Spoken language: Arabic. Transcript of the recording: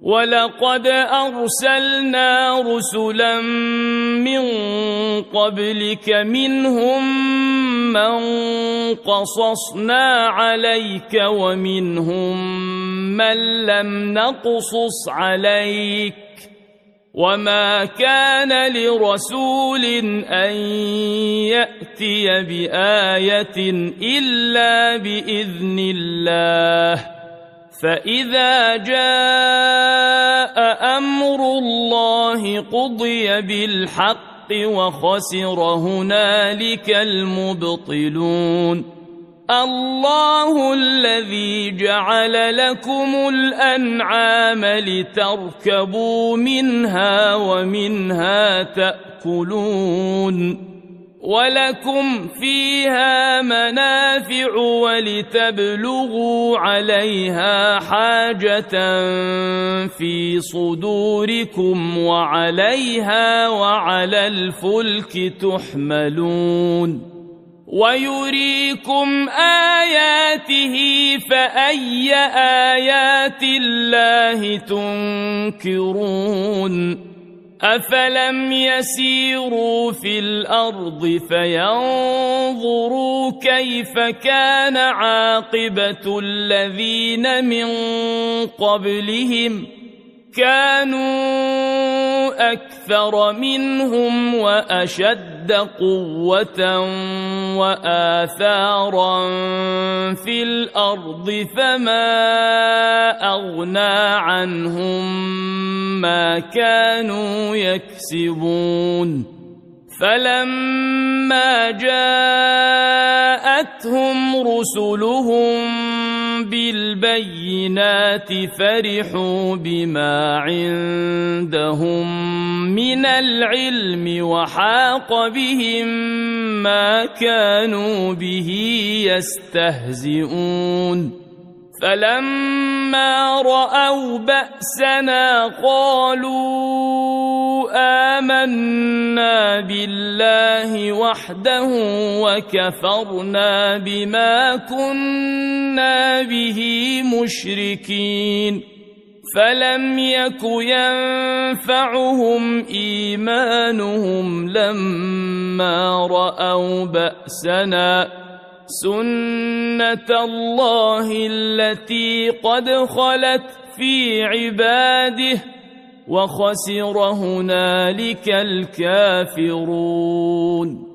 ولقد أرسلنا رسلا من قبلك منهم من قصصنا عليك ومنهم من لم نقصص عليك وما كان لرسول أن يأتي بآية إلا بإذن الله فإذا جاء أمر الله قضي بالحق وخسر هنالك المبطلون الله الذي جعل لكم الأنعام لتركبوا منها ومنها تأكلون ولكم فيها منافع ولتبلغوا عليها حاجة في صدوركم وعليها وعلى الفلك تحملون ويريكم آياته فأي آيات الله تنكرون أفلم يسيروا في الأرض فينظروا كيف كان عاقبة الذين من قبلهم كانوا أكثر منهم وأشد قوة وآثارا في الأرض فما أغنى عنهم ما كانوا يكسبون فلما جاءتهم رسلهم بالبينات فرحوا بما عندهم من العلم وحاق بهم ما كانوا به يستهزئون فلما رأوا بأسنا قالوا آمنا بالله وحده وكفرنا بما كنا به مشركين فلم يك ينفعهم إيمانهم لما رأوا بأسنا سنة الله التي قد خلت في عباده وخسر هنالك الكافرون